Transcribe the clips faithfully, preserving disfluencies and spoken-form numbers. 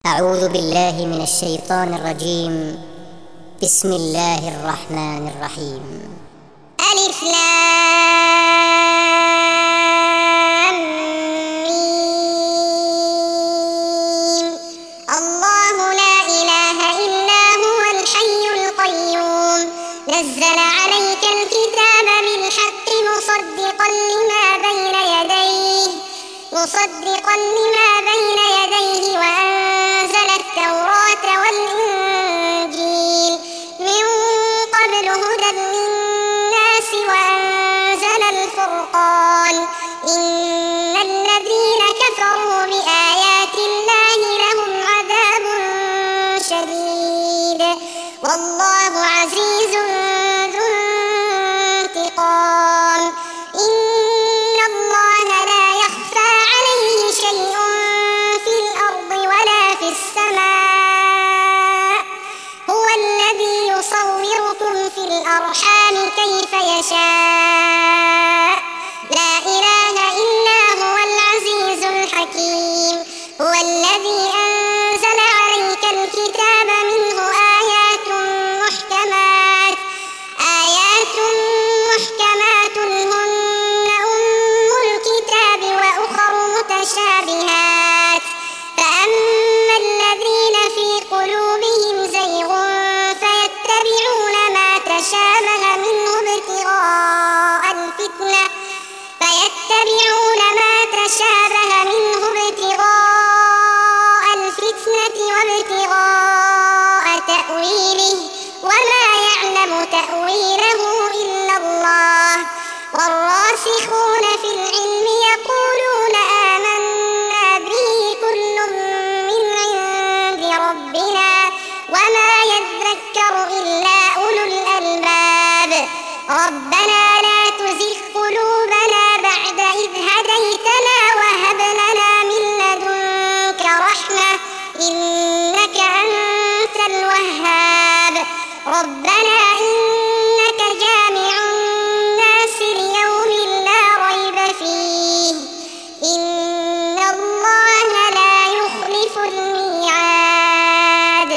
أعوذ بالله من الشيطان الرجيم. بسم الله الرحمن الرحيم. ألف لام ميم. الله لا إله إلا هو الحي القيوم نزل عليك الكتاب بالحق مصدقا لما بين يديه مصدقا لما بين يديه وأنزل التوراة والإنجيل من قبل هدى للناس وأنزل الفرقان إن الذين كفروا بآيات الله لهم عذاب شديد والله عزيز ذو انتقام. إن الله لا يخفى عليه شيء في الأرض ولا في السماء هو الذي يصوركم في الأرحام كيف يشاء لا إله إلا هو العزيز الحكيم. هو الذي أنزل عليك الكتاب منه آيات محكمات آيات محكمات هن أم الكتاب وأخر متشابهات فأما الذين في قلوبهم زيغ فيتبعون ما تشابه منه ابتغاء الفتنة فيتبعون ما تشابه منه ابتغاء الفتنة وابتغاء تأويله وما يعلم تأويله إلا الله والراسخون في العلم يقولون آمنا به كل من عند ربنا وما يذكر إلا أولو الألباب. ربنا لا تزغ قلوبنا بعد إذ هديتنا وهب لنا من لدنك رحمة إنك أنت الوهاب. ربنا إنك جامع الناس ليوم لا ريب فيه إن الله لا يخلف الميعاد.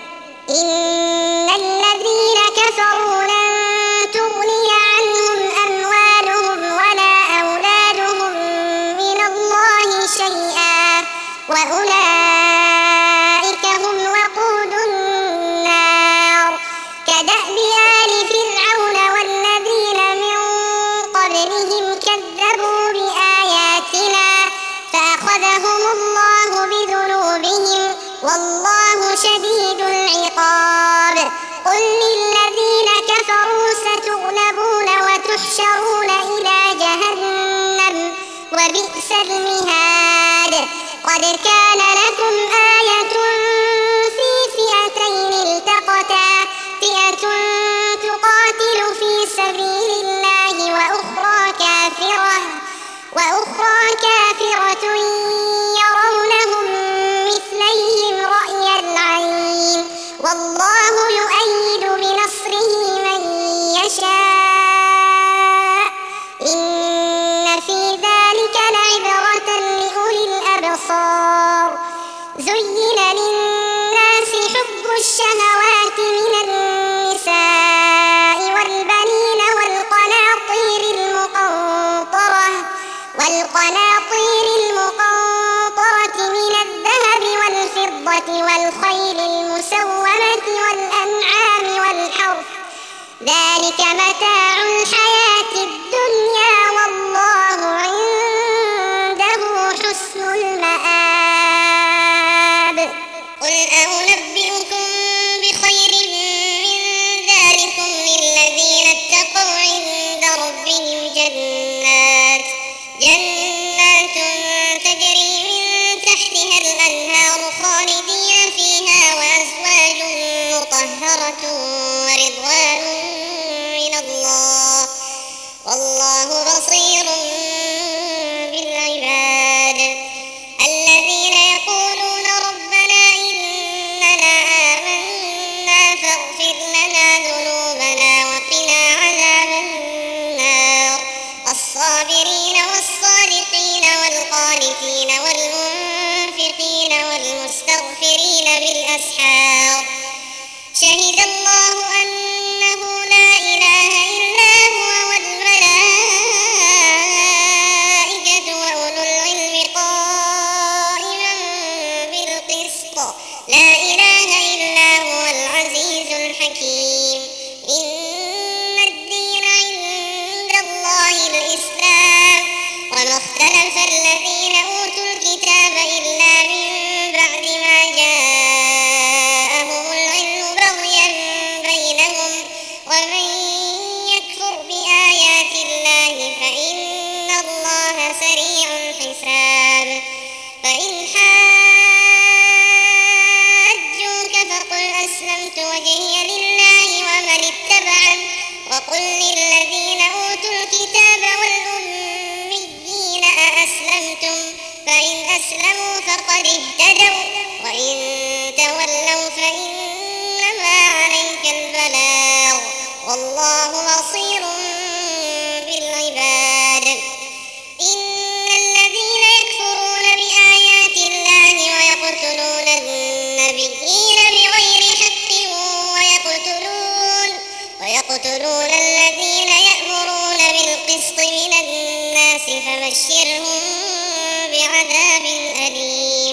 إن الذين كفروا لن تغني عنهم أموالهم ولا أولادهم من الله شيئا وأولئك هم وقود النار. كدأب آل فرعون والذين من قبلهم كذبوا بآياتنا فأخذهم الله بذنوبهم والله شديد العقاب. قل للذين كفروا ستغلبون وتحشرون إلى جهنم وبئس المهاد. قد كان لكم آية في فئتين التقتا فئة تقاتل في سبيل الله وأخرى كافرة وأخرى كافرة يرونهم مثليهم رأي العين والله يؤيد بنصره من يشاء إن في ذلك لعبرة لأولي الأبصار. زين للناس حب الشهوات من النساء والبنين والقناطير المقنطرة والقناطير المقنطرة من الذهب والفضة والخيل المسومة والأنعام والحرث ذلك متاع الحياة الدنيا والله عنده حسن المآب. قل أنبئكم بخير من ذلكم للذين اتقوا عند ربهم جنات جنات تجري من تحتها الأنهار خالدين فيها وأزواج مطهرة ورضوان من الله والله بصير بالأسحار شهد الله أنه لا إله إلا هو والملائكة وأولو العلم قائما بالقسط لا إله إلا هو العزيز الحكيم إن الدين عند الله الإسلام وما اختلف الذين أوتوا الكتاب إلا من بعد ما جاءهم العلم بغيا بينهم ومن يكفر بآيات الله فإن الله سريع الحساب فإن حاجوك فقل أسلمت وجهي لله ومن اتبعن وقل للذين أوتوا الكتاب والأميين أأسلمتم فإن أسلموا فقد اهتدوا وإن تولوا فإنما عليك البلاغ والله بصير بالعباد إن الذين يكفرون بآيات الله ويقتلون النبيين بغير حق ويقتلون ويقتلون الذين يأمرون بالقسط من الناس فبشرهم بعذاب أليم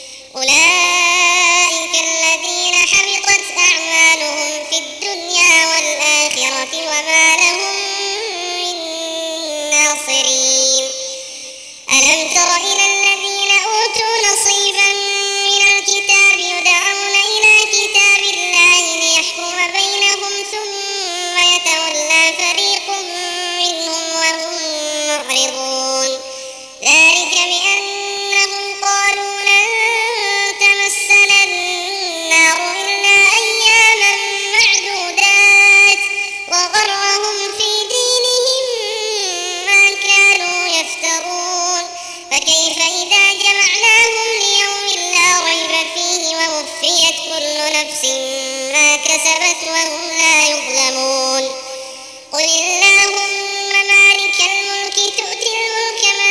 أولئك الذين حبطت أعمالهم في الدنيا والآخرة وما لهم من ناصرين ألم تر إلى الذين أوتوا نصيبا من الكتاب يدعون إلى كتاب الله ليحكم بينهم ثم يتولى فريق منهم وهم معرضون ذلك بأنهم قالوا لن تمسنا النار إلا أياما معدودات وغرهم في دينهم ما كانوا يفترون فكيف إذا جمعناهم ليوم لا ريب فيه ووفيت كل نفس ما كسبت وهم لا يظلمون قل اللهم مالك الملك تؤتي الملك من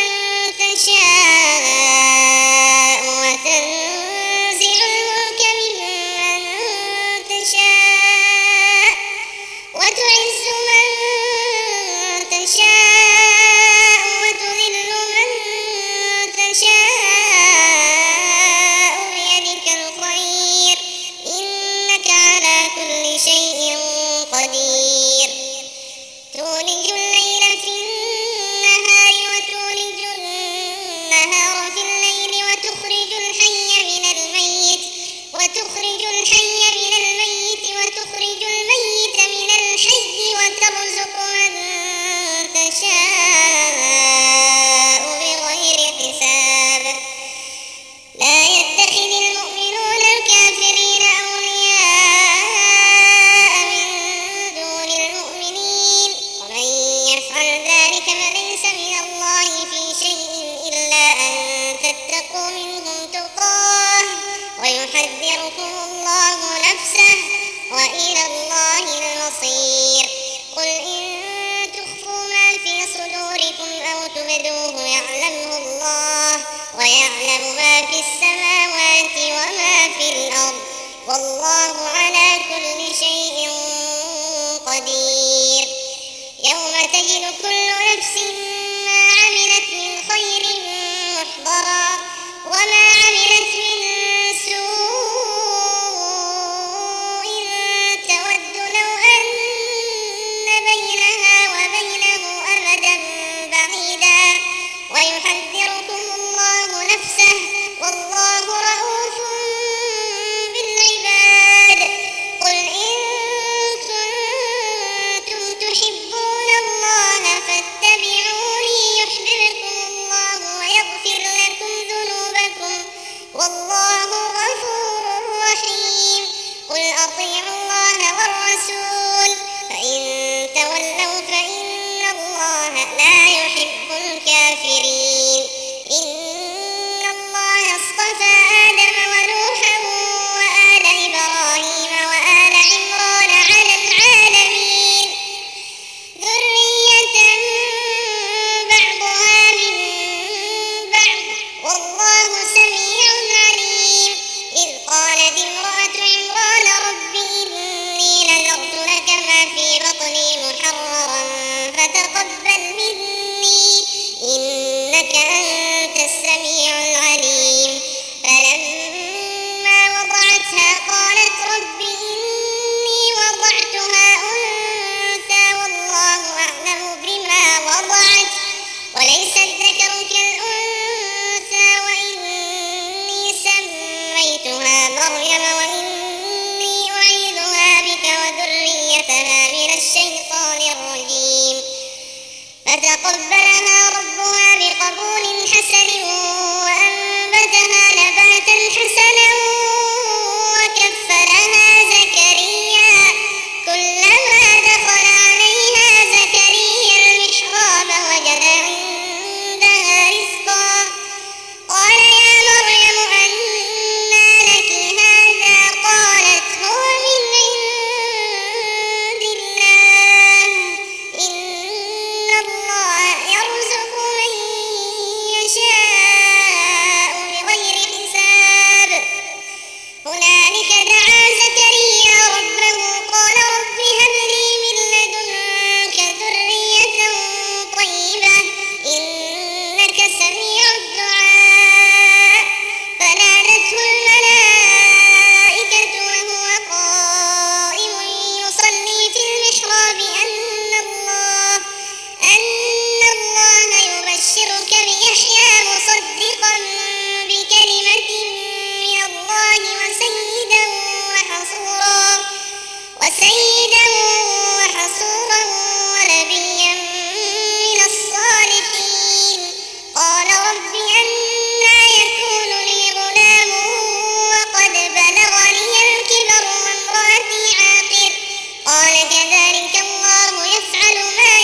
تشاء وتنزع الملك ممن تشاء وتعز من تشاء وتذل من تشاء بيدك الخير إنك على كل شيء قدير تولج الليل في النهار وتولج النهار في الليل وتخرج الحي من الميت وتخرج الحي من الميت وتخرج الميت من الحي وترزق من تشاء بغير حساب لا يتخذ المؤمنون الكافرين أولياء من دون المؤمنين ومن يفعل ذلك فليس من الله في شيء إلا أن تتقوا منهم تقاه ويحذركم الله نفسه وإلى الله المصير قل إن تخفوا ما في صدوركم أو تبدوه يعلمه الله ويعلم ما في السماوات وما في الأرض والله على كل شيء قدير يوم تجد كل نفس ما عملت من خير محضرا وما عملت من سوء تود لو أن بينها وبينه أمدا بعيدا ويحذركم الله نفسه والله رؤوف بالعباد ذريتها من الشيطان الرجيم فتقبلها ربها بقبول حسن وأنبتها نباتا حسنا وكفلها زكريا كلما دخل عليها زكريا المحراب وجد عندها رزقا قال يا مريم أنى لك هذا قالت هو من عند الله إن الله يرزق من يشاء بغير حساب هنالك دعا زكريا ربه قال رب هب لي من لدنك ذرية طيبة إنك سميع الدعاء فنادته الملائكة وهو قائم يصلي في المحراب أن الله أن الله يبشرك بيحيى مصدقا بكلمة من الله وسيدا وحصورا وسيدا وحصورا ونبيا من الصالحين قال رب أنى يكون لي غلام وقد بلغني الكبر وامرأتي عاقر قال كذلك الله يفعل ما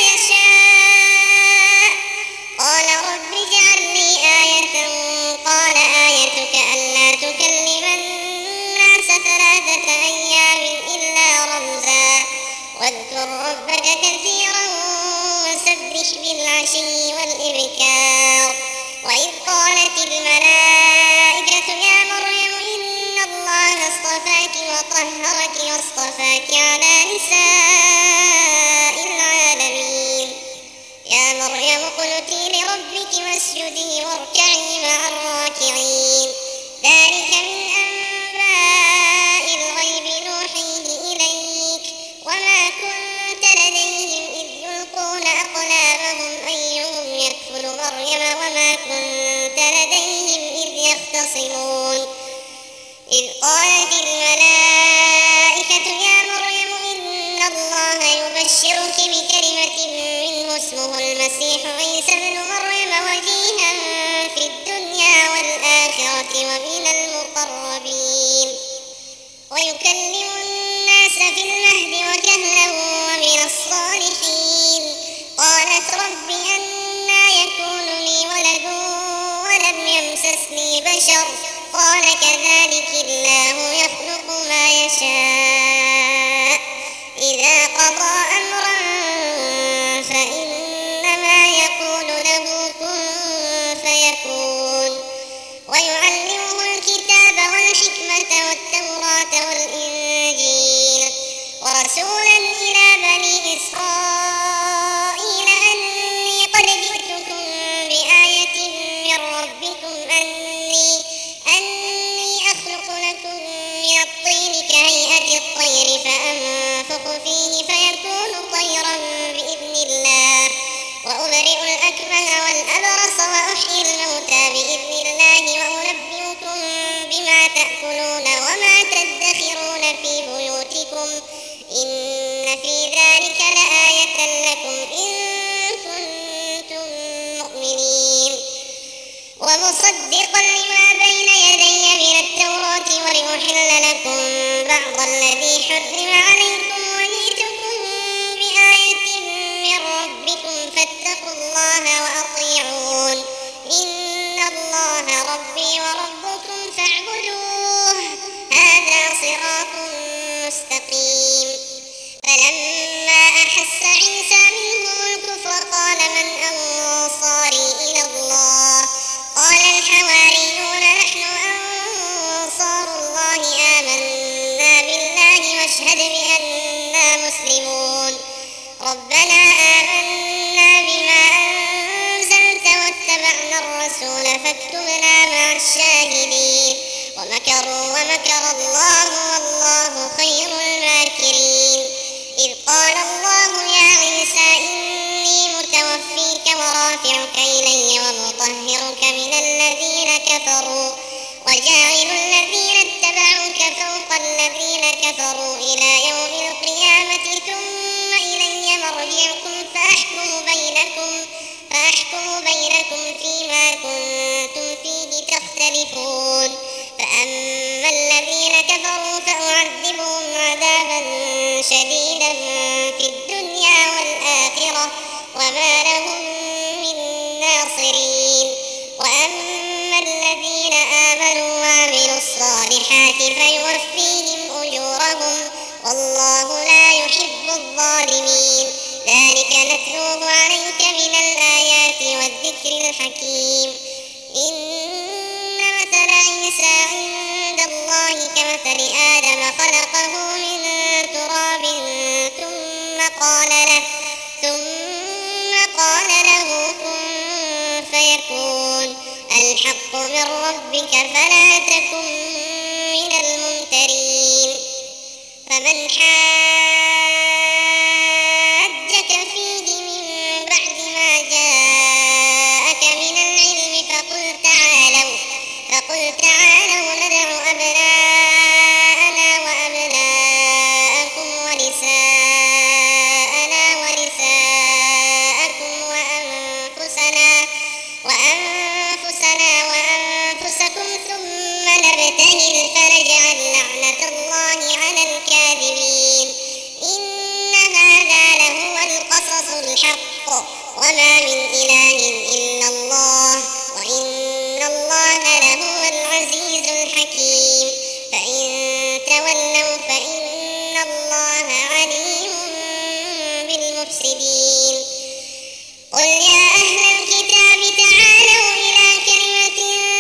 يشاء قال رب اجعل لي آية قال آيتك ألا تكلم الناس ثلاثة أيام إلا رمزا واذكر ربك كثيرا وسبح بالعشي والإبكار وإذ قالت الملائكة يا مريم إن الله اصطفاك وطهرك واصطفاك على نساء العالمين يا مريم اقنتي لربك واسجدي واركعي مع الراكعين ذلك من أنباء الغيب نوحيه إليك وما كنت لديهم إذ يلقون أقلامهم أيهم يكفل مريم وما كنت لديهم إذ يختصمون إذ قالت الملائكة يا مريم إن الله يبشرك بكلمة منه اسمه المسيح عيسى ابن مريم وجيها في الدنيا والآخرة ومن المقربين ويكلم الناس في المهد وكهلا ومن الصالحين قالت رب أنى يكون لي ولد ولم يمسسني بشر قال كذلك الله يخلق ما يشاء إذا قضى أمرا فإنما يقول له كن فيكون ويعلمه الكتاب والحكمة والتوراة والإنجيل ورسولا إلى بني إسرائيل أني قد جئتكم بآية من ربكم أني أني أخلق لكم من الطين كهيئة الطير فأنفخ فيه فيكون طيرا بإذن الله وأبرئ الأكمه والأبرص وأحيي الموتى بإذن الله وأنبئكم بما تأكلون وما تدخرون في بيوتكم إن في ذلك لآية لكم إن كنتم مؤمنين ومصدقا لما بين يدي من التوراة ولأحل لكم بعض الذي حرم عليكم وجئتكم بآية من ربكم فاتقوا الله وأطيعون إن الله ربي وربكم فاعبدوه هذا صراط مستقيم فلما أحس عيسى منهم الكفر قال من أنصاري إلى الله قال الحواريون نحن أنصار الله آمنا بالله واشهد بأننا مسلمون ربنا آمنا بما أنزلت واتبعنا الرسول فاكتبنا مع الشاهدين ومكروا ومكر الله والله خير الماكرين إذ قال الله يا عيسى إني متوفيك ورافعك إلي ومطهرك من الذين كفروا وجاعل الذين اتبعوك فوق الذين كفروا إلى يوم القيامة ثم الآيات فيوفيهم أجورهم والله لا يحب الظالمين. ذلك نتلوه عليك من الآيات والذكر الحكيم. إن مثل عيسى عند الله كمثل آدم خلقه من تراب ثم قال له ثم قال له كن فيكون. الحق من ربك فلا تكن من الممترين. فمن حاجك فيه من بعد ما جاءك من العلم فقل تعالوا فقل تعالوا ندع أبناءنا وأبناءكم ونساءنا ونساءكم وأنفسنا وأنفسنا وأنفسكم ثم نبتهل فنجعل لعنة الله على الكاذبين. إن هذا لهو القصص الحق وما من إله إلا الله وإن الله لهو العزيز الحكيم. فإن تولوا فإن الله عليم بالمفسدين. قل يا أهل الكتاب تعالوا إلى كلمة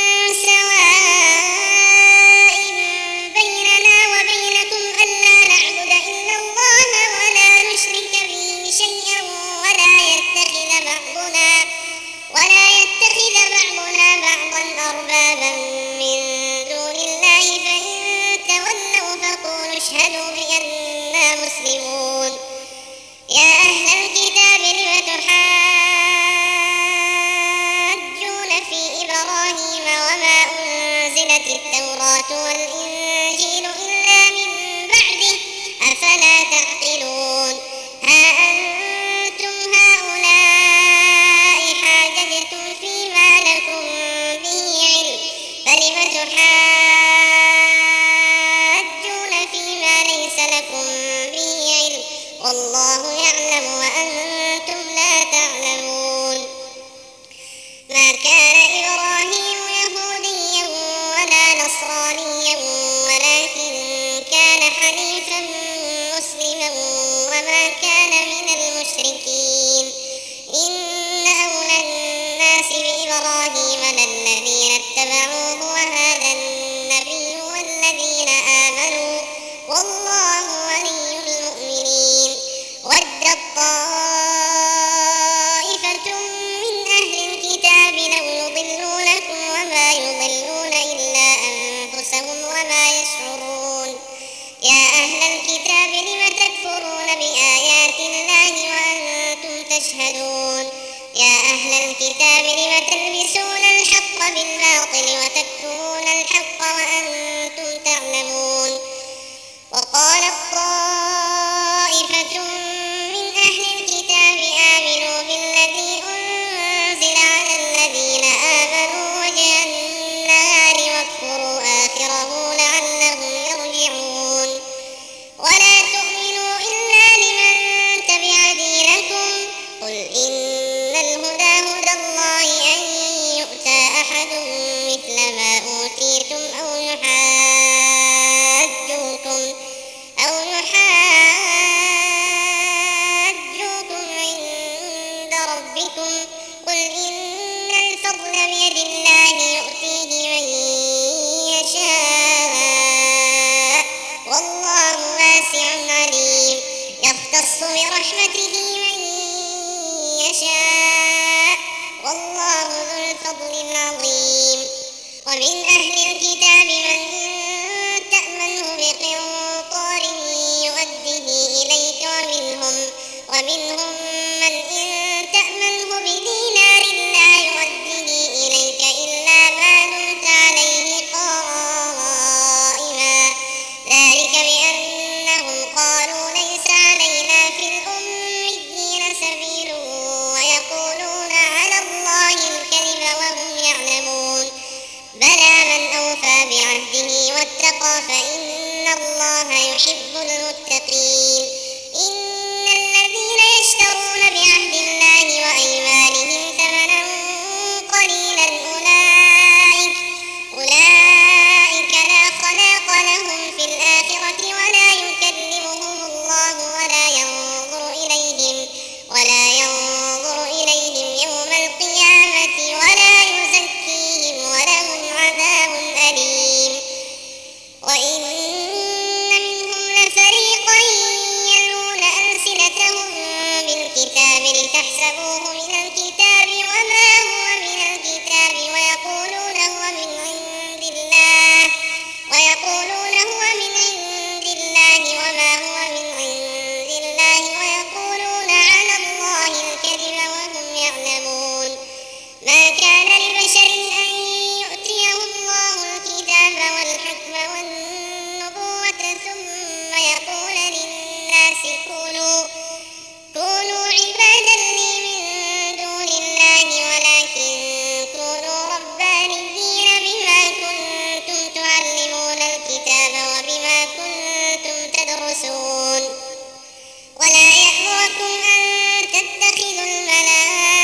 سواء بيننا وبينكم ألا نعبد إلا الله ولا نشرك به شيئا ولا يتخذ بعضنا ولا يتخذ بعضنا بعضا أربابا من دون الله. فإن تولوا فقولوا اشهدوا بأننا مسلمون. يا أهل الكتاب لم تحاجون في إبراهيم وما أنزلت التوراة والإنجيل إلا من بعده أفلا تعقلون. ها أنتم هؤلاء حاججتم فيما لكم به علم فلم تحاجون فيما ليس لكم به علم والله يعلم وأنتم لا تعلمون. ما كان إبراهيم يهوديا ولا نصرانيا ولكن كان حنيفا مسلما وما كان من المشركين. إن أولى الناس بإبراهيم للذين اتبعوه وهذا النبي والذين آمنوا والله ولي المؤمنين. ودت طائفة من أهل الكتاب لو يضلونكم وما يضلون إلا أنفسهم وما يشعرون. يا أهل الكتاب لم تكفرون بآيات الله وأنتم تشهدون. يا أهل الكتاب لم تلبسون الحق بالباطل وتكتمون الحق وأنتم تعلمون. وقالت طائفة من أهل الكتاب آمنوا بالذي أنزل على الذين آمنوا وجه النهار واكفروا آخره لعلهم يرجعون. ولا تؤمنوا إلا لمن تبع دينكم قل إن الهدى هدى الله أن يؤتى أحد مثل ما أوتيتم أو يحاجوكم أو يحاجوكم عند ربكم قل إن الفضل بيد الله يؤتيه من يشاء والله واسع عليم. يختص برحمته من يشاء والله ذو الفضل العظيم. ومن أهل الكتاب من إن تأمنه بقنطار يؤده إليك ومنهم ومنهم من إن تأمنه بدينار لا يؤده إليك إلا ما دمت عليه قائما. ذلك بأنهم قالوا ليس علينا في الأميين سبيل ويقولون على الله الكذب وهم يعلمون. بلى من أوفى بعهده واتقى فإن الله يحب المتقين. إن الذين يشترون بعهد الله وأيمانهم ثمنا قليلا أولئك أولئك لا خلاق الناس كونوا كونوا عبادا لي من دون الله ولكن كونوا ربانيين بما كنتم تعلمون الكتاب وبما كنتم تدرسون ولا يأمركم أن تتخذوا الملائكة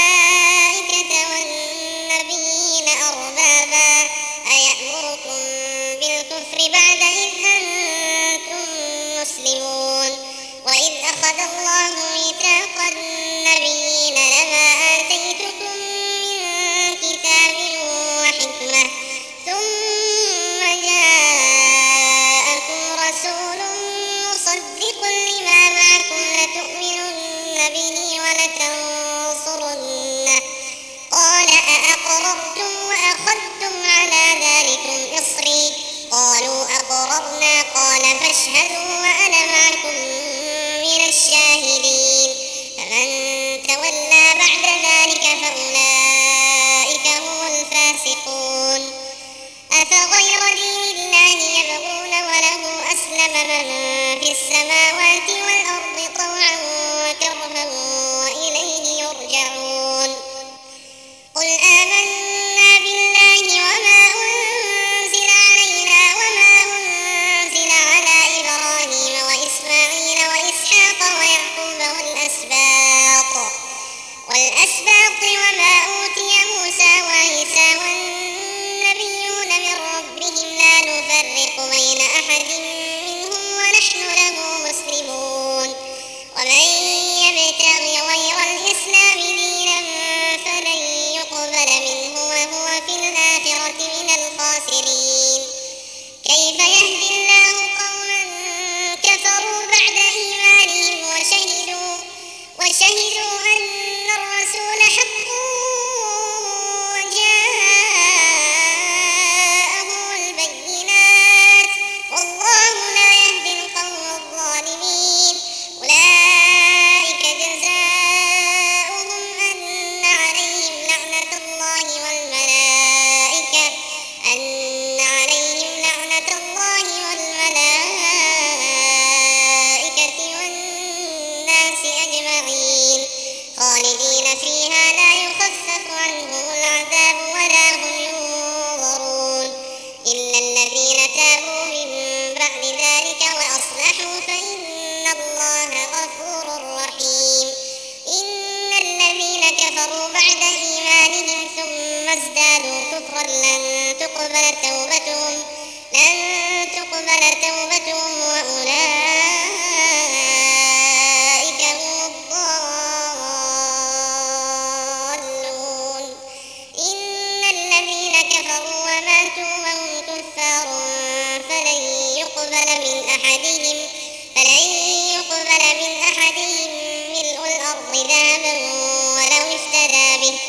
والنبيين أربابا أيأمركم بالكفر بعد إذ أنتم مسلمون وإذ أخذ الله ميثاق النبيين لما آتيتكم من كتاب وحكمة ثم جاءكم رسول مصدق لما معكم لتؤمنن به ولتنصرنه قال أأقررتم وأخذتم على ذلكم إصري قالوا أقررنا قال فاشهدوا وأنا معكم من الشاهدين فمن تولى بعد ذلك فأولئك هم الفاسقون أفغير دين الله يبغون وله أسلم من في السماوات والأرض طوعا وكرها وإليه يرجعون قل آمنا بالله وما أنزل علينا وما أنزل على إبراهيم وإسماعيل وإسحاق ويعقوب والأسباط والأسباط وما أوتي موسى وعيسى والنبيون من ربهم لا نفرق بين أحد منهم ونحن له مسلمون ومن يبتغي غير الإسلام دينا فلن يقبل منه وهو في الآخرة من الخاسرين كيف يهدي الله قوما كفروا بعد إيمانهم وشهدوا وشهدوا أن الرسول حق وجاءهم البينات والله لا يهدي القوم الظالمين أولئك جزاؤهم أن عليهم لعنة الله والملائكة أن عليهم لعنة الله والملائكة والناس أجمعين خالدين فيها لا يخفف عنهم العذاب ولا هم ينظرون إلا الذين تابوا من بعد ذلك وأصلحوا فإن الله غفور رحيم إن الذين كفروا بعد إيمانهم ثم ازدادوا كفرا لن تقبل توبتهم لن تقبل توبتهم وأولئك هم الضالون إن الذين كفروا وماتوا وهم كفار فلن يقبل من أحدهم فلن يقبل من أحدهم ملء الأرض ذهبا ولو افتدى به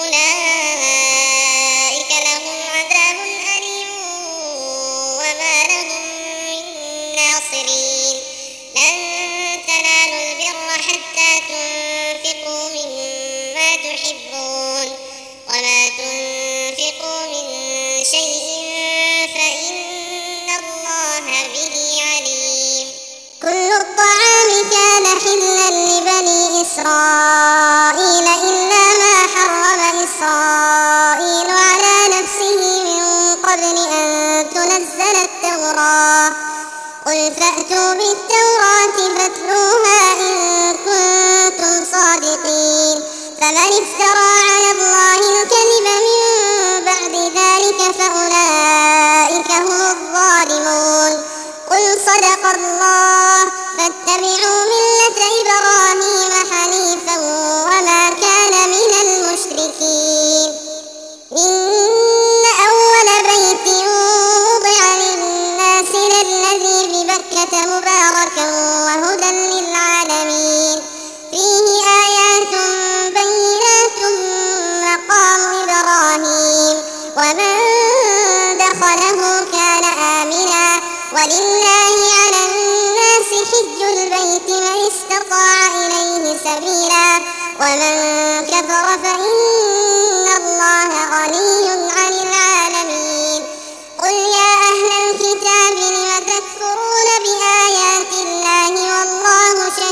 أولئك لهم عذاب أليم وما لهم من ناصرين لن تنالوا البر حتى تنفقوا مما تحبون وما تنفقوا من شيء فإن الله به عليم كل الطعام كان حلا لبني إسرائيل إلا ما حرم إسرائيل على نفسه من قبل أن تنزل التوراة قل فأتوا بالتوراة فاتلوها إن كنتم صادقين فمن افترى على الله الكذب من بعد ذلك فأولئك هم الظالمون قل صدق الله فاتبعوا ملة إبراهيم حنيفا وما كان من المشركين إن أول بيت وضع للناس للذي ببكة مباركا وهدى للعالمين فيه آيات بينات مقام إبراهيم ومن دخله كان آمنا ولله على الناس حج البيت من استطاع إليه سبيلا ومن كفر فإن الله غني عن العالمين قل يا أهل الكتاب لم تكفرون بآيات الله والله شهيد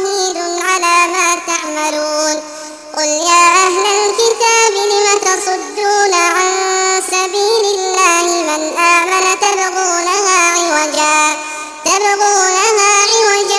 سبيل الله من آمن تبغونها عوجا تبغونها عوجا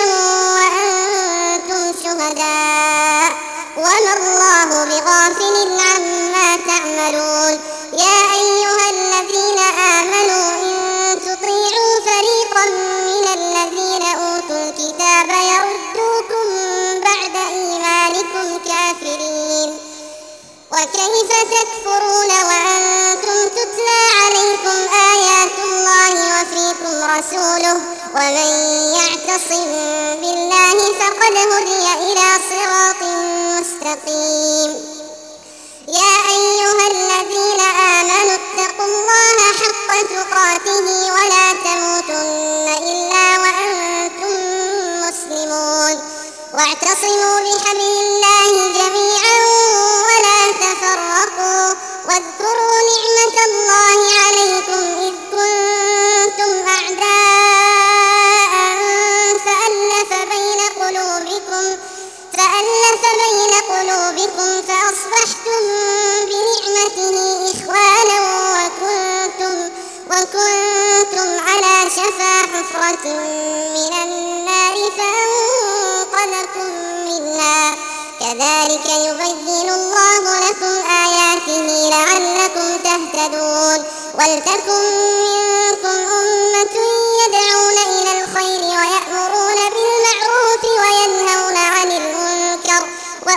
وأنتم شهداء وما الله بغافل عما تعملون. يا أيها الذين آمنوا إن تطيعوا فريقا من الذين أوتوا الكتاب يردوكم بعد إيمانكم كافرين وكيف تكفرون وأنتم تتلى عليكم آيات الله وفيكم رسوله ومن يعتصم بالله فقد هدي إلى صراط مستقيم. يا أيها الذين آمنوا اتقوا الله حق تقاته ولا تموتن إلا وأنتم مسلمون واعتصموا بحبل الله جميعا ولا تفرقوا واذكروا نعمة الله عليكم إذ كنتم أعداء فألف بين قلوبكم فألف بين قلوبكم فأصبحتم بنعمته إخوانا وكنتم, وكنتم على شفا حفرة من النار فأنقذكم منها. كذلك يبين الله لكم آياته لعلكم تهتدون. ولتكن منكم أمة يدعون إلى الخير ويأمرون بالمعروف وينهون عن المنكر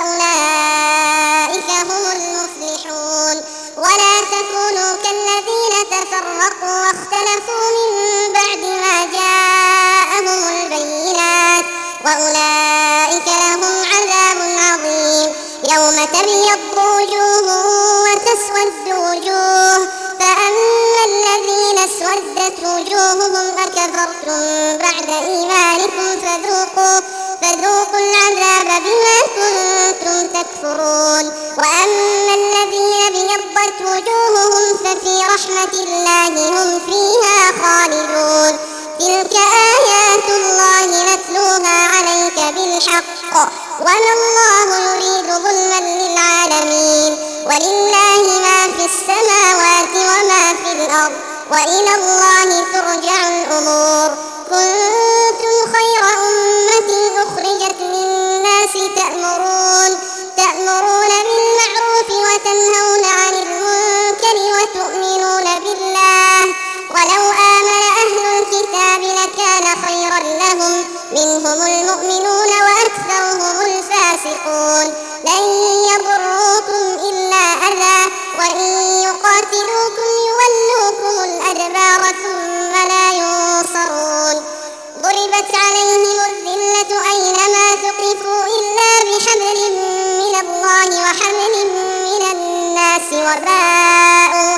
وأولئك هم المفلحون. ولا تكونوا كالذين تفرقوا واختلفوا من بعد ما جاءهم البينات وأولئك لهم عذاب عظيم. يوم تبيض وجوه وتسود وجوه فأما الذين اسودت وجوههم أكفرتم بعد إيمانكم فذوقوا فذوقوا العذاب بما كنتم تكفرون. وأما الذين ابيضت وجوههم ففي رحمة الله هم فيها خالدون. تلك آيات الله نتلوها عليك بالحق وما الله يريد ظلما للعالمين. ولله ما في السماوات وما في الأرض وإلى الله ترجع الأمور. كنتم خير أمة أخرجت للناس تأمرون تأمرون بالمعروف وتنهون عن المنكر وتؤمنون بالله. ولو آمن أهل الكتاب لكان خيرا لهم منهم المؤمنون وأكثرهم الفاسقون. لن يضروكم إلا أذى وإن يقاتلوكم يولوكم الأدبار ثم لا ينصرون. ضربت عليهم الذلة أينما ثقفوا إلا بحبل من الله وحبل من الناس وباءوا,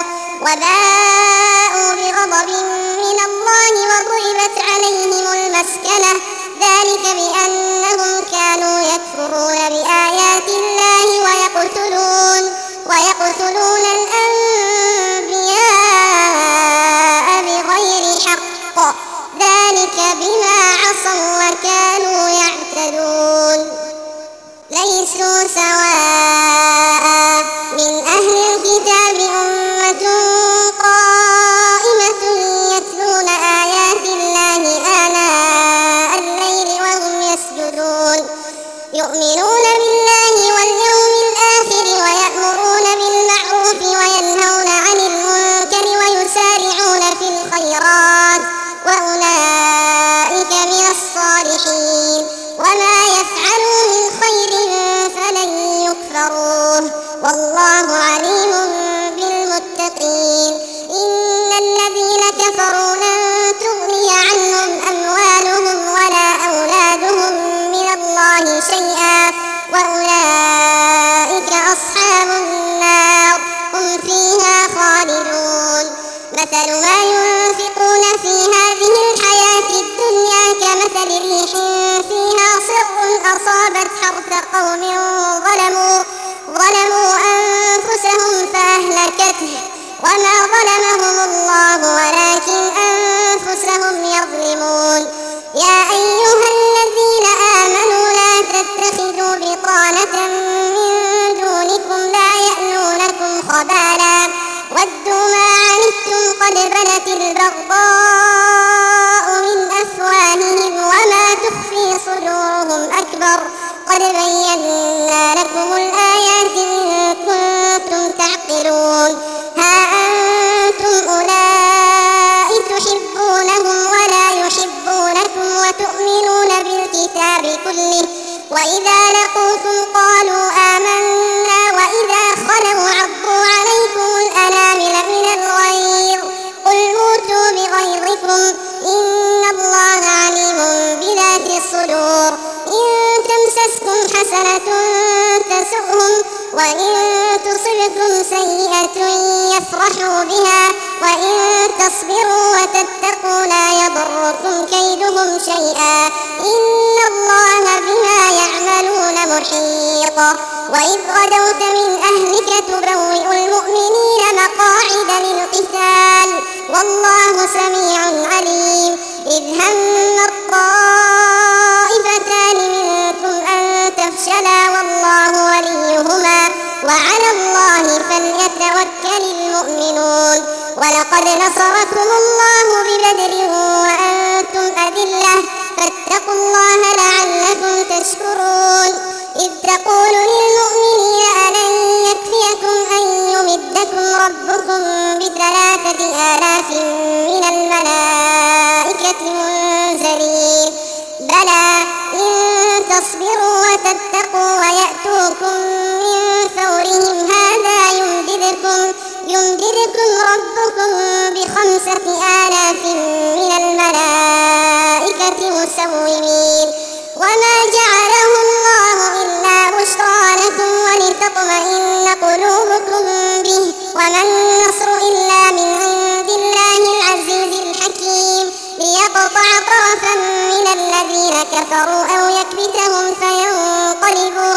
وباءوا بغضب من الله وضربت عليهم المسكنة ذلك بأنهم كانوا يكفرون بآيات الله ويقتلون, ويقتلون الأنبياء بغير حق ذلك بما عصوا وكانوا يعتدون. ليسوا سواء من أهل الكتاب أمة قائمة يتلون آيات الله آناء الليل وهم يسجدون يؤمنون بالله واليوم الآخر ويأمرون بالمعروف وينهون عن المنكر ويسارعون في الخيرات وأولئك من الصالحين. وما يفعلوا من خير فلن يكفروه والله عليم بالمتقين. إن الذين كفروا لن تغني عنهم أموالهم ولا أولادهم من الله شيئا وأولئك أصحاب النار هم فيها خالدون. مثل ما ينفقون في هذه الحياة الدنيا كمثل ريح فيها صر أصابت حرث قوم ظلموا, ظلموا أنفسهم فأهلكته وما ظلمهم الله ولكن أنفسهم يظلمون. يا أيها الذين آمنوا لا تتخذوا بطانة من دونكم لا يألونكم خبالا ودوا ما البغضاء من أفواههم وما تخفي صدورهم أكبر قد بينا لكم الآيات إن كنتم تعقلون ها أنتم أولئك تحبونهم ولا يحبونكم وتؤمنون بالكتاب كله وإذا لقوكم قالوا آمنا وإذا خلوا عضوا عليكم الأنامل من الغيظ قل موتوا بغيظكم إن الله عليم بذات الصدور إن تمسسكم حسنة تسؤهم وإن تصبكم سيئة يفرحوا بها وإن تصبروا وتتقوا لا يضركم كيدهم شيئا إن الله بما يعملون محيط وإذ غدوت من أهلك تبوئ المؤمنين مقاعد للقتال والله سميع عليم إذ هم الطائفتان منكم أن تفشلا والله وليهما وعلى الله فليتوكل المؤمنون ولقد نصركم الله ببدر وأنتم أذلة فاتقوا الله لعلكم تشكرون إذ تقول للمؤمنين ألن يكفيكم أن يمدكم ربكم بثلاثة آلاف من الملائكة منزلين بلى إن تصبروا وتتقوا ويأتوكم من فورهم هذا يمددكم يمددكم ربكم بخمسة آلاف من الملائكة مسومين وما جعله الله إلا بشرى لكم ولتطمئن قلوبكم به وما النصر إلا من عند الله العزيز الحكيم ليقطع طرفا من الذين كفروا أو يكبتهم فينقلبوا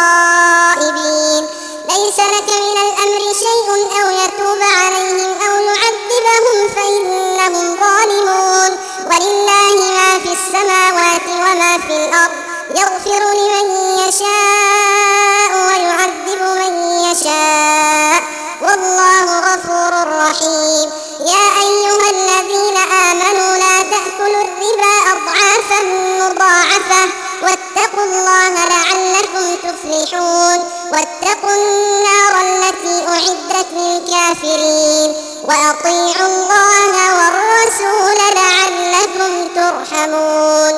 خائبين ليس لك من الأمر شيء أو يتوب عليهم أو يعذبهم فإنهم ظالمون ولله ما في السماوات وما في الأرض يغفر لمن يشاء ويعذب من يشاء والله غفور رحيم يا أيها الذين آمنوا لا تأكلوا الربا أضعافا مضاعفة واتقوا الله لعلكم تفلحون واتقوا النار التي أعدت للكافرين وأطيعوا الله والرسول لعلكم ترحمون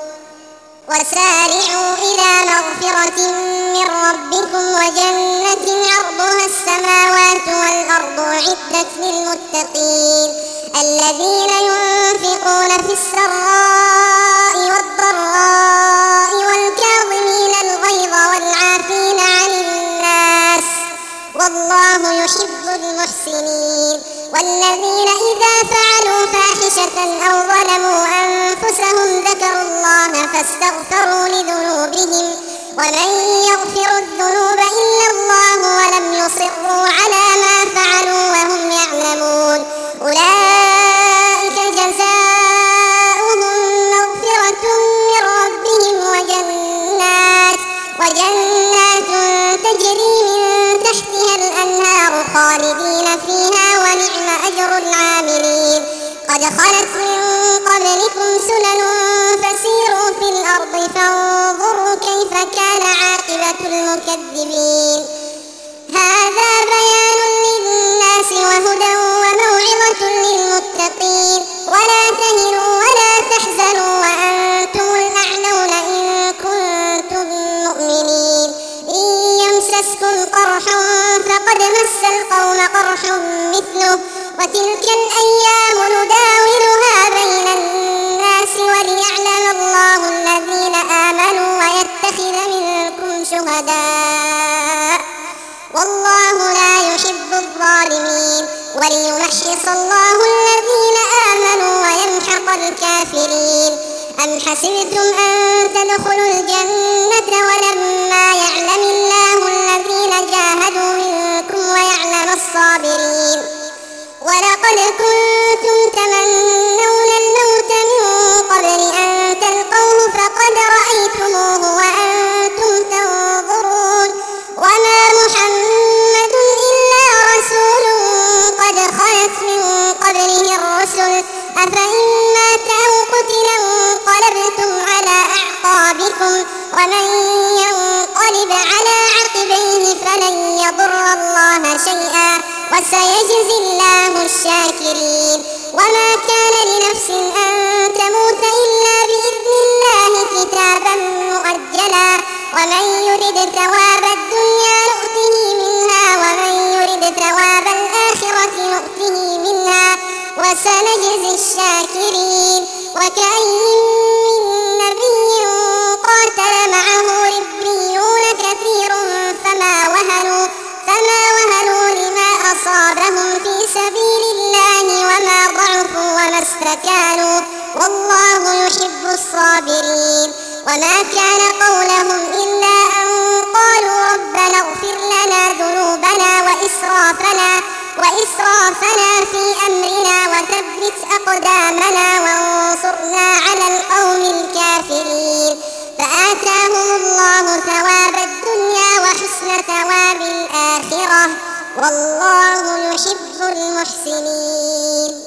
وسارعوا إلى مغفرة من ربكم وجنة عرضها السماوات والأرض أعدت للمتقين الذين ينفقون في السراء والضراء والكاظمين الغيظ والعافين عن الناس والله يحب المحسنين والذين إذا فعلوا فاحشة أو ظلموا أنفسهم ذكروا الله فاستغفروا لذنوبهم ومن يغفر الذنوب إلا الله ولم يصروا على ما فعلوا وهم يعلمون أولئك جزاؤهم مغفرة من ربهم وجنات وجنات تجري من تحتها الأنهار خالدين فيها ونعم أجر العاملين قد خلت من قبلكم سنن فسيروا في الأرض فانظروا كيف كان عاقبة المكذبين هذا بيان للناس وهدى وموعظة للمتقين ولا تهنوا ولا تحزنوا وأنتم الأعلون إن كنتم مؤمنين إن يمسسكم قرح فقد مس القوم قرح مثله وتلك الأيام نداولها بين الناس وليعلم الله الذين آمنوا ويتخذ منكم شهداء والله لا يحب الظالمين وليمحص الله الذين آمنوا ويمحق الكافرين أم حسبتم أن تدخلوا الجنة ولما يعلم الله الذين جاهدوا منكم ويعلم الصابرين ولقد كنتم تمنون الموت من قبل أن تلقوه فقد رأيتموه وأنتم تنظرون وما محمد إلا رسول قد خلت من قبله الرسل أجورهم ومن ينقلب على عقبيه فلن يضر الله شيئا وسيجزي الله الشاكرين. وما كان لنفس أن تموت إلا بإذن الله كتابا مؤجلا ومن يرد ثواب الدنيا نؤته منها ومن يرد ثواب الآخرة نؤته منها وسنجزي الشاكرين. وكأين من نبي قاتل معه ربيون كثير فما وهنوا فما وهنوا لما أصابهم في سبيل الله وما ضعفوا وما استكانوا والله يحب الصابرين. وما كان قولهم إلا أن قالوا ربنا اغفر لنا ذنوبنا وإسرافنا وإسرافنا في أمرنا وثبت أقدامنا وانصرنا على القوم الكافرين. فآتاهم الله ثواب الدنيا وحسن ثواب الآخرة والله يحب المحسنين.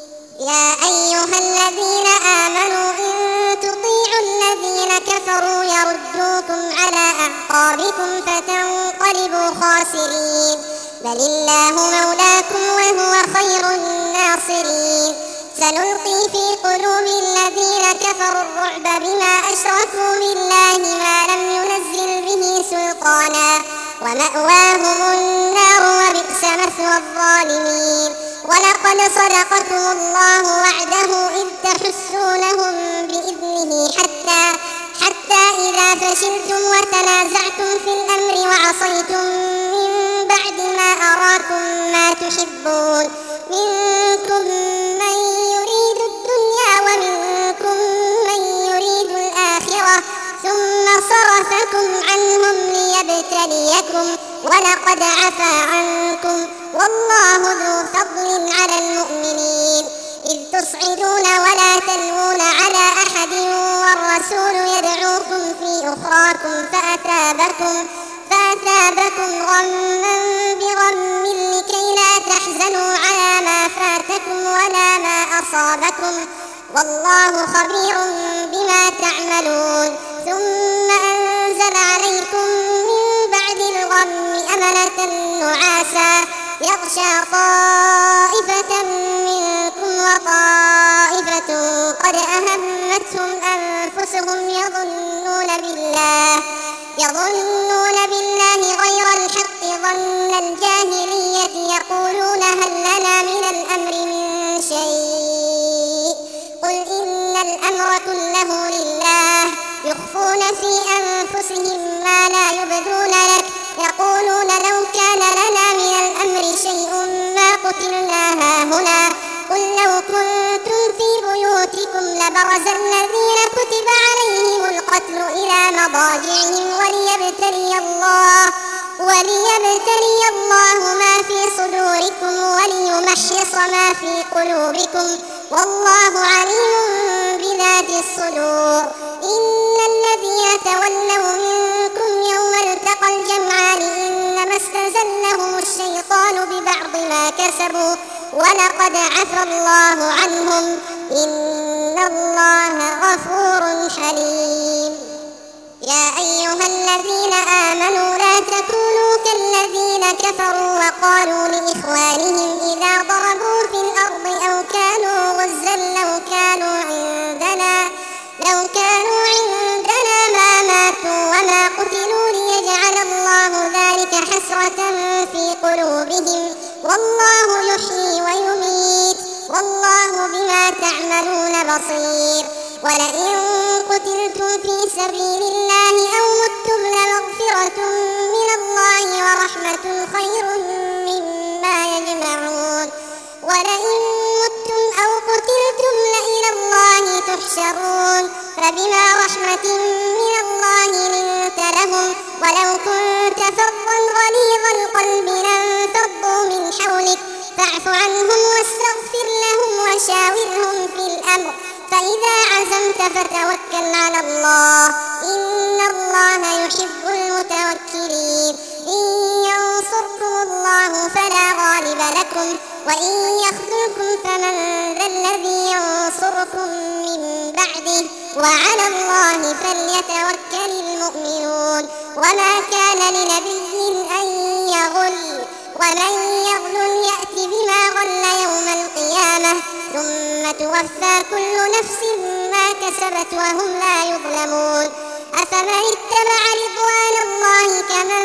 يا أيها الذين آمنوا إن تطيعوا الذين كفروا يردوكم على أعقابكم فتنقلبوا خاسرين. بل الله مولاكم وهو خير الناصرين. سنلقي في قلوب الذين كفروا الرعب بما أشركوا بالله ما لم ينزل به سلطانا ومأواهم النار وبئس مثوى الظالمين. ولقد صدقكم الله وعده إذ تحسونهم بإذنه حتى حتى إذا فشلتم وتنازعتم في الأمر وعصيتم من بعد ما أراكم ما تحبون منكم من يريد الدنيا ومنكم من يريد الآخرة ثم صرفكم عنهم ليبتليكم ولقد عفا عنكم والله ذو فضل على المؤمنين. إذ تصعدون ولا تلوون على أحد والرسول يدعوكم في أخراكم فأثابكم فأثابكم غما بغم لكي لا تحزنوا على ما فاتكم ولا ما أصابكم والله خبير بما تعملون. ثم أنزل عليكم من بعد الغم أمنة نعاسا يغشى طائفة منكم وطائفة قد أهمتهم أنفسهم يظنون بالله يظنون بالله غير الحق ظن الجاهلية يقولون هل لنا من الأمر من شيء قل إن الأمر كله لله يخفون في أنفسهم ما لا يبدون لك يقولون لو كان لنا من الأمر شيء ما قتلنا هاهنا قل لو كنتم في بيوتكم لبرز الذين كتب عليهم القتل إلى مضاجعهم وليبتلي الله وليبتلي الله ما في صدوركم وليمحص ما في قلوبكم والله عليم بذات الصدور. إن الذين تولوا منكم يوم التقى الجمعان إنما استزلهم الشيطان ببعض ما كسبوا ولقد عفا الله عنهم إن الله غفور حليم. يا أيها الذين آمنوا لا تكونوا كالذين كفروا وقالوا لإخوانهم إذا ضربوا في الأرض أو كانوا غزا لو كانوا عندنا لو كانوا عندنا ما ماتوا وما قتلوا ليجعل الله ذلك حسرة في قلوبهم والله يحيي ويميت والله بما تعملون بصير. ولئن قتلتم في سبيل الله أو متم لمغفرة من الله ورحمة خير مما يجمعون. ولئن متم أو قتلتم لإلى الله تحشرون. فبما رحمة من الله لنت لهم ولو كنت فظا غليظ القلب لانفضوا من حولك فاعف عنهم واستغفر لهم وشاورهم في الأمر فإذا عزمت فتوكل على الله إن الله يحب المتوكلين. إن ينصركم الله فلا غالب لكم وإن يخذلكم فمن ذا الذي ينصركم من بعده وعلى الله فليتوكل المؤمنون. وما كان لنبي أن يغل ومن يغل يأت بما غل يوم القيامة ثم توفى كل نفس ما كسبت وهم لا يظلمون. أفمن اتبع رضوان الله كمن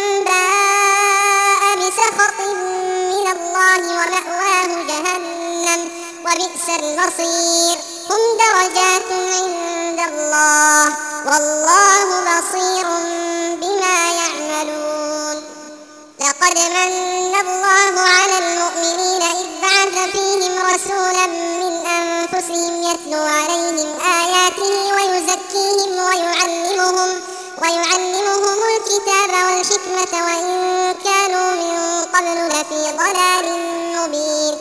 باء بسخط من الله ومأواه جهنم وبئس المصير. هم درجات عند الله والله بصير بما يعملون. لقد من الله على المؤمنين إذ بعث فيهم رسولا من أنفسهم يتلو عليهم آياته ويزكيهم ويعلمهم ويعلمهم الكتاب والحكمة وإن كانوا من قبل لفي ضلال مبين.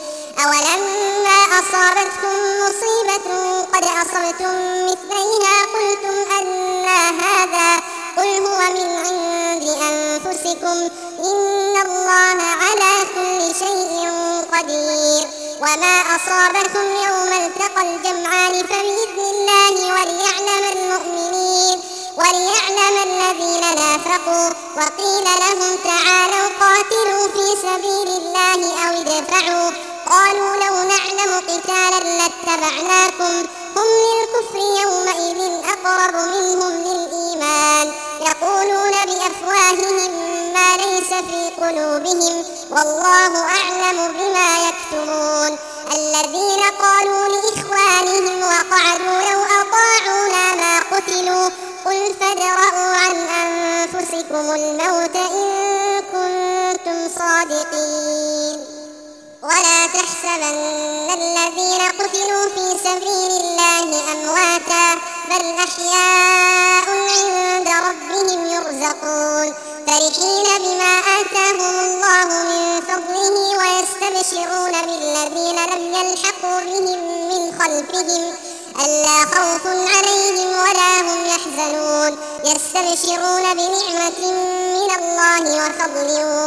أولما أصابتكم مصيبة قد أصبتم مثليها قلتم أنى هذا قل هو من عند أنفسكم إن الله على كل شيء قدير. وما أصابكم يوم التقى الجمعان فبإذن الله وليعلم المؤمنين وليعلم الذين نافقوا. وقيل لهم تعالوا قاتلوا في سبيل الله أو ادفعوا قالوا لو نعلم قتالا لاتبعناكم هم للكفر يومئذ أقرب منهم للإيمان يقولون بأفواههم ما ليس في قلوبهم والله أعلم بما يكتمون. الذين قالوا لإخوانهم وقعدوا لو أطاعونا ما قتلوا قل فادرءوا عن أنفسكم الموت إن كنتم صادقين. ولا تحسبن الذين قتلوا في سبيل الله أمواتا بل أحياء عند ربهم يرزقون فرحين بما آتاهم الله من فضله ويستبشرون بالذين لم يلحقوا بهم من خلفهم ألا خوف عليهم ولا هم يحزنون يستبشرون بنعمة من الله وفضل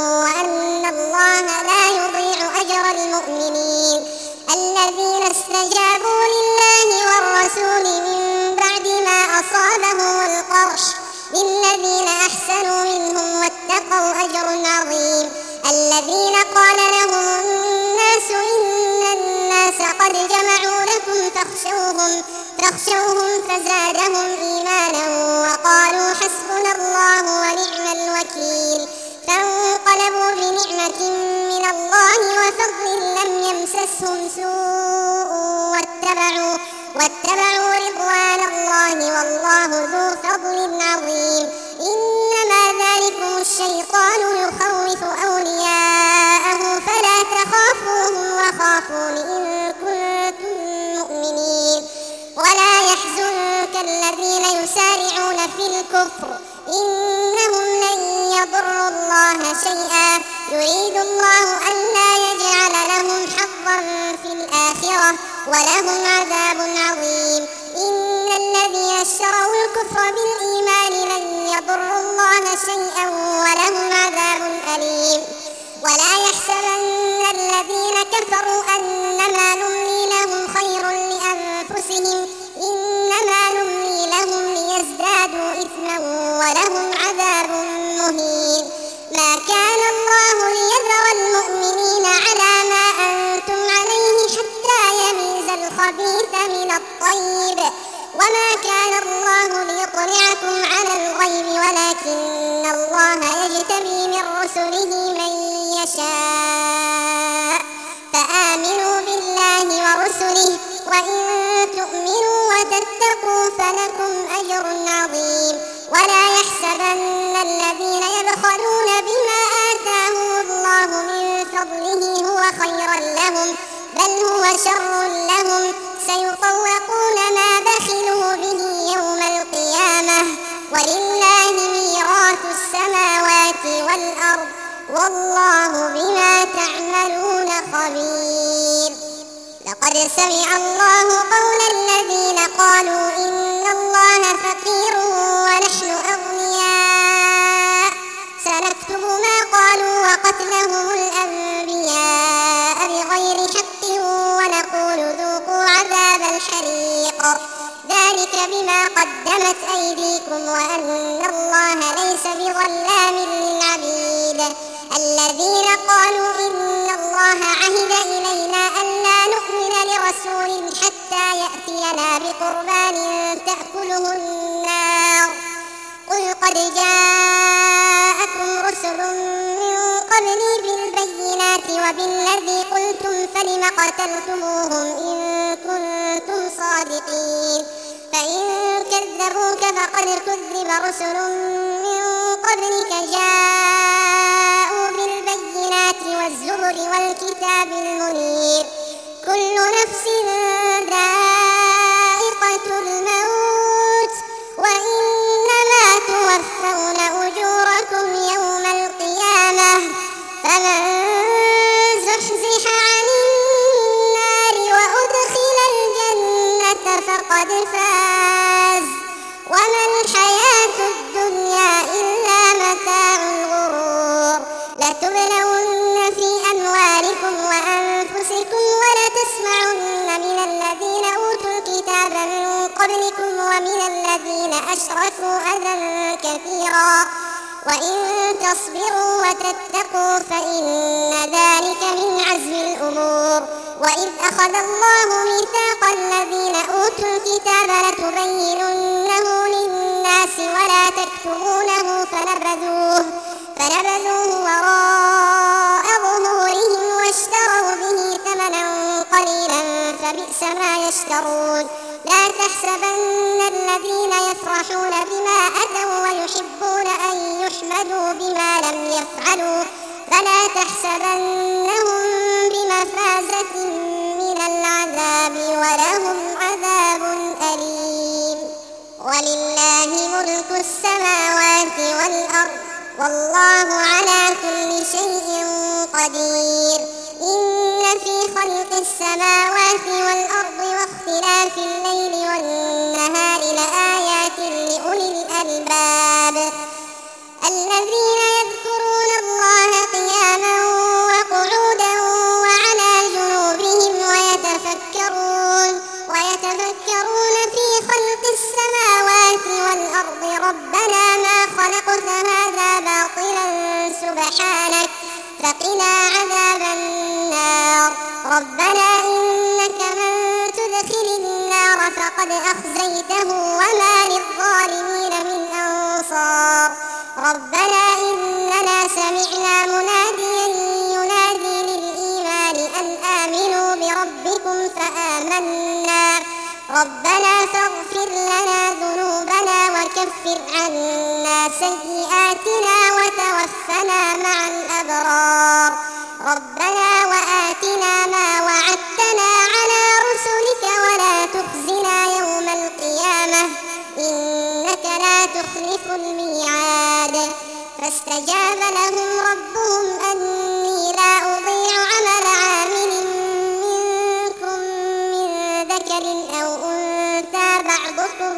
وأن الله لا يضيع أجر المؤمنين. الذين استجابوا لله والرسول من بعد ما أصابهم القرح للذين أحسنوا منهم واتقوا أجر عظيم. الذين قال لهم الناس إن الناس قد جمعوا لكم فاخشوهم فاخشوهم فزادهم إيمانا وقالوا حسبنا الله ونعم الوكيل. فانقلبوا بنعمة من الله وفضل لم يمسسهم سوء واتبعوا واتبعوا رضوان الله والله ذو فضل عظيم. إنما ذلكم الشيطان يخوف أولياءه فلا تخافوهم وخافون إن كنتم مؤمنين. ولا يحزنك الذين يسارعون في الكفر إنهم لن يضروا الله شيئا يريد الله ألا يجعل لهم حظا في الآخرة ولهم عذاب عظيم. إن الذين اشتروا الكفر بالإيمان لن يضروا الله شيئا ولهم عذاب أليم. ولا يحسبن الذين كفروا أنما نملي لهم خير لأنفسهم إنما نملي لهم ليزدادوا إثما ولهم عذاب مهين. ما كان الله ليذر المؤمنين على ما أنتم عليه حتى يميز الخبيث من الطيب وما كان الله ليطلعكم على الغيب ولكن الله يجتبي من رسله من يشاء فآمنوا بالله ورسله وإن تؤمنوا وتتقوا فلكم أجر عظيم. ولا يحسبن الذين يبخلون بما آتاهم الله من فضله هو خيرا لهم بل هو شر لهم سيطوقون ما بخلوا به يوم القيامة ولله ميراث السماوات والأرض والله بما تعملون خبير. لقد سمع الله قول الذين قالوا إن الله فقير ونحن أغنياء سنكتب ما قالوا وقتلهم الأنبياء بما قدمت أيديكم وأن الله ليس بظلام للعبيد. الذين قالوا إن الله عهد إلينا ألا نؤمن لرسول حتى يأتينا بقربان تأكله النار قل قد جاءكم رسل من قبلي بالبينات وبالذي قلتم فلم قتلتموهم إن كنتم صادقين. فإن كذبوك فقد كذب رسل من قبلك جاءوا بالبينات والزبر والكتاب المنير. كل نفس ذائقة الموت وإنما توفون أجوركم يوم القيامة فمن زحزح عن النار وأدخل الجنة فقد فاز وما الحياة الدنيا إلا متاع الغرور. لتبلون في أموالكم وأنفسكم ولتسمعن من الذين أوتوا الكتاب من قبلكم ومن الذين أشركوا أذى كثيرا وإن تصبروا وتتقوا فإن ذلك من عزم الأمور. وإذ أخذ الله ميثاق الذين أوتوا الكتاب لتبيننه للناس ولا تكتمونه فنبذوه فنبذوه وراء ظهورهم واشتروا به ثمنا قليلا فبئس ما يشترون. لا تحسبن الذين يفرحون بما أتوا ويحبون أن يحمدوا بما لم يفعلوا فلا تحسبنهم بمفازة من العذاب ولهم عذاب أليم. ولله ملك السماوات والأرض والله على كل شيء قدير. إن في خلق السماوات والأرض واختلاف الليل والنهار لآيات لأولي الألباب الذين يذكرون الله قياما وقعودا وعلى جنوبهم ويتفكرون ويتفكرون في خلق السماوات والأرض ربنا ما خلقت هذا باطلا سبحانك فقنا عذاب النار. ربنا إنك من تدخل النار فقد أخزيته وما للظالمين من أنصار. ربنا إننا سمعنا مناديا ينادي للإيمان أن آمنوا بربكم فآمنا ربنا فاغفر لنا ذنوبنا وكفر عنا سيئاتنا وتوفنا مع الأبرار. ربنا وآتنا ما وعدتنا على رسلك ولا تخزنا يوم القيامة إنك لا تخلف الميعاد. فاستجاب لهم ربهم أني لا أضيع عمل عامل منكم من ذكر أو أنثى بعضكم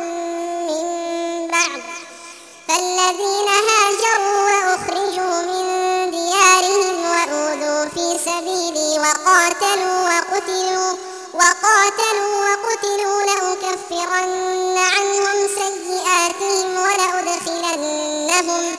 من بعض فالذين هاجروا وأخرجوا من ديارهم وأوذوا في سبيلي وقاتلوا وقتلوا وقاتلوا وقتلوا لأكفرن عنهم سيئاتهم ولأدخلنهم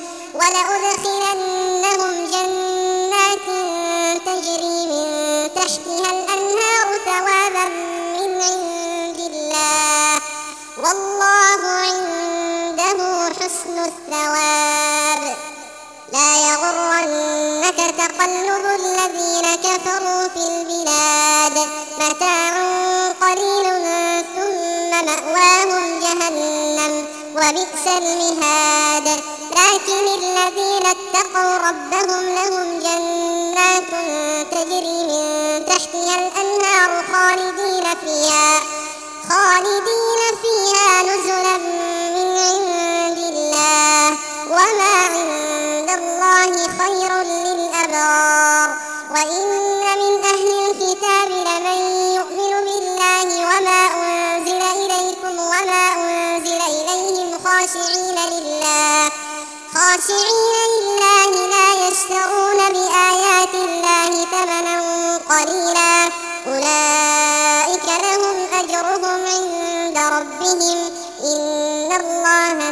ولأدخلنهم جنات تجري من تحتها الأنهار ثوابا من عند الله والله عنده حسن الثواب. لا يغرنك تقلب الذين كفروا في البلاد متاع قليل ثم مأواهم جهنم وبئس المهاد. لكن الذين اتقوا ربهم لهم جنات تجري من تحتها الأنهار خالدين فيها خالدين فيها نزلا من عند الله وما عند الله خير للأبرار. وإن من أهل الكتاب لمن يؤمن بالله وما أنزل إليكم وما أنزل إليهم خاشعين لله خاشعين لله لا يشترون بآيات الله ثمنا قليلا أولئك لهم أجرهم عند ربهم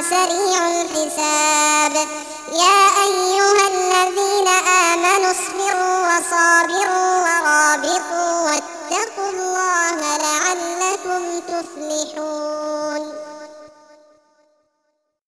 سريع الحساب. يا أيها الذين آمنوا اصبروا وصابروا ورابطوا واتقوا الله لعلكم تفلحون.